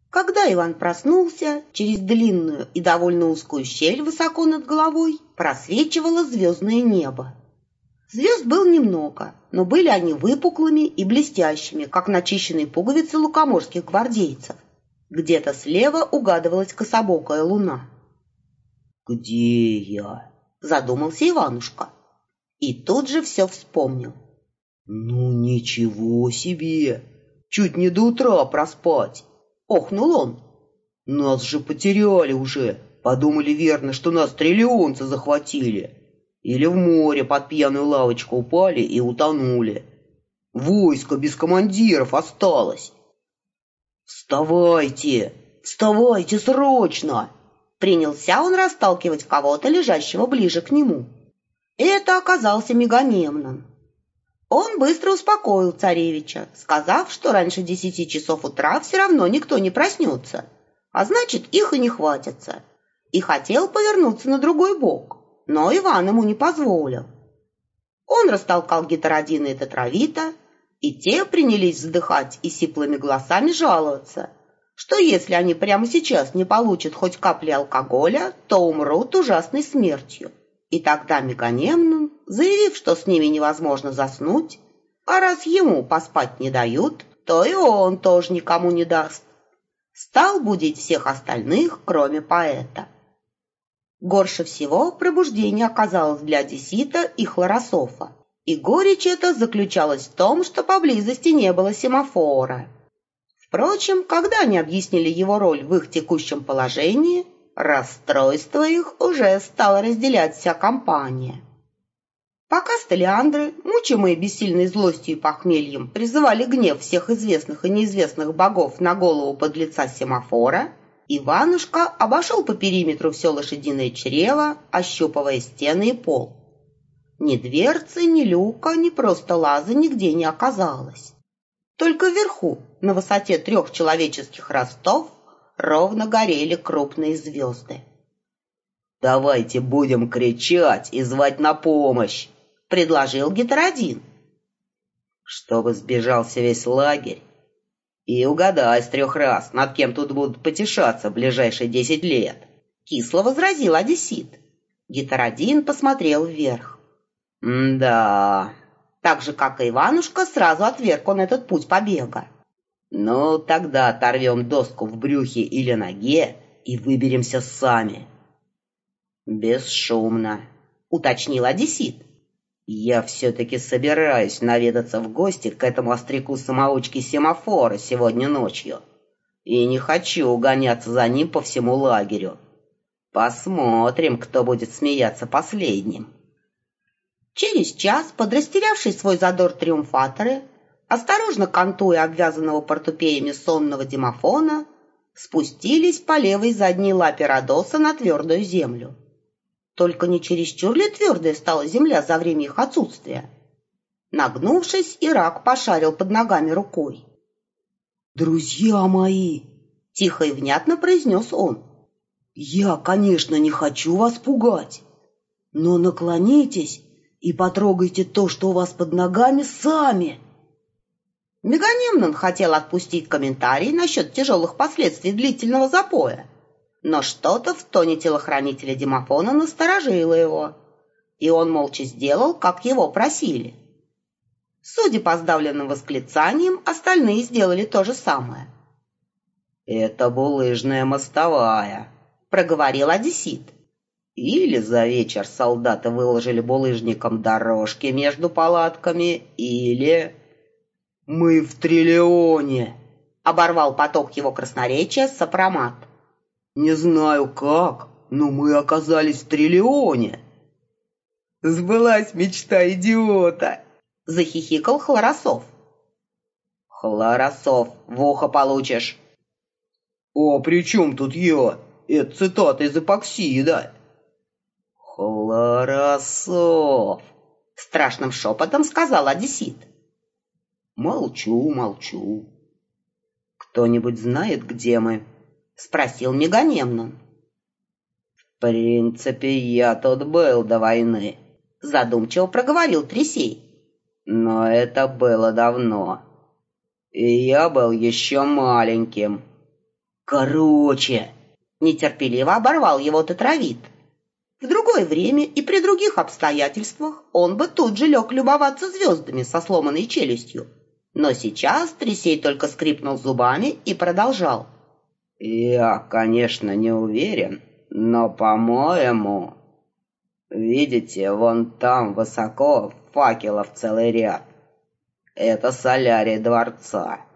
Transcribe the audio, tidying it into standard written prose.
Когда Иван проснулся, через длинную и довольно узкую щель высоко над головой просвечивало звездное небо. Звезд было немного, но были они выпуклыми и блестящими, как начищенные пуговицы лукоморских гвардейцев. Где-то слева угадывалась кособокая луна. «Где я?» — задумался Иванушка. И тут же все вспомнил. «Ну ничего себе! Чуть не до утра проспать!» — охнул он. «Нас же потеряли уже! Подумали верно, что нас триллионцы захватили! Или в море под пьяную лавочку упали и утонули! Войско без командиров осталось!» «Вставайте! Вставайте срочно!» Принялся он расталкивать кого-то, лежащего ближе к нему. Это оказался Меганемнон. Он быстро успокоил царевича, сказав, что раньше 10 часов утра все равно никто не проснется, а значит, их и не хватится. И хотел повернуться на другой бок, но Иван ему не позволил. Он растолкал Гетеродина и Тетравита, и те принялись вздыхать и сиплыми голосами жаловаться, что если они прямо сейчас не получат хоть капли алкоголя, то умрут ужасной смертью. И тогда Меганемнон, заявив, что с ними невозможно заснуть, а раз ему поспать не дают, то и он тоже никому не даст, стал будить всех остальных, кроме поэта. Горше всего пробуждение оказалось для Одессита и Хлорософа, и горечь эта заключалась в том, что поблизости не было семафора. Впрочем, когда они объяснили его роль в их текущем положении, расстройство их уже стало разделять вся компания. Пока столиандры, мучимые бессильной злостью и похмельем, призывали гнев всех известных и неизвестных богов на голову подлеца семафора, Иванушка обошел по периметру все лошадиное чрево, ощупывая стены и пол. Ни дверцы, ни люка, ни просто лаза нигде не оказалось. Только вверху, на высоте 3 человеческих ростов, ровно горели крупные звезды. «Давайте будем кричать и звать на помощь», — предложил Гетеродин. «Чтобы сбежался весь лагерь. И угадай с 3 раз, над кем тут будут потешаться в ближайшие 10 лет», — кисло возразил Одессит. Гетеродин посмотрел вверх. «Да...» Так же, как и Иванушка, сразу отверг он этот путь побега. «Ну, тогда оторвем доску в брюхе или ноге и выберемся сами». «Бесшумно», — уточнил Одессит. «Я все-таки собираюсь наведаться в гости к этому остряку-самоучке семафора сегодня ночью. И не хочу гоняться за ним по всему лагерю. Посмотрим, кто будет смеяться последним». Через час, подрастерявший свой задор триумфаторы, осторожно кантуя обвязанного портупеями сонного Демофона, спустились по левой задней лапе Родоса на твердую землю. Только не чересчур ли твердая стала земля за время их отсутствия? Нагнувшись, Ирак пошарил под ногами рукой. «Друзья мои!» — тихо и внятно произнес он. «Я, конечно, не хочу вас пугать, но наклонитесь и потрогайте то, что у вас под ногами, сами». Меганемнон хотел отпустить комментарий насчет тяжелых последствий длительного запоя, но что-то в тоне телохранителя Демофона насторожило его, и он молча сделал, как его просили. Судя по сдавленным восклицаниям, остальные сделали то же самое. «Это булыжная мостовая», — проговорил Одессит. «Или за вечер солдаты выложили булыжником дорожки между палатками, или...» «Мы в триллионе!» — оборвал поток его красноречия Сопромат. «Не знаю как, но мы оказались в триллионе!» «Сбылась мечта идиота!» — захихикал Хлорософ. «Хлорософ, в ухо получишь!» «О, при чем тут я? Это цитата из Эпоксида!» «Хлорософ!» — страшным шепотом сказал Одессит. «Молчу, молчу. Кто-нибудь знает, где мы?» — спросил Меганемнон. «В принципе, я тут был до войны», — задумчиво проговорил Тресей. «Но это было давно. И я был еще маленьким». Короче, нетерпеливо оборвал его Тетравит. В другое время и при других обстоятельствах он бы тут же лег любоваться звездами со сломанной челюстью. Но сейчас Трисей только скрипнул зубами и продолжал. Я, конечно, не уверен, но, по-моему... Видите, вон там высоко факелов целый ряд. Это солярий дворца.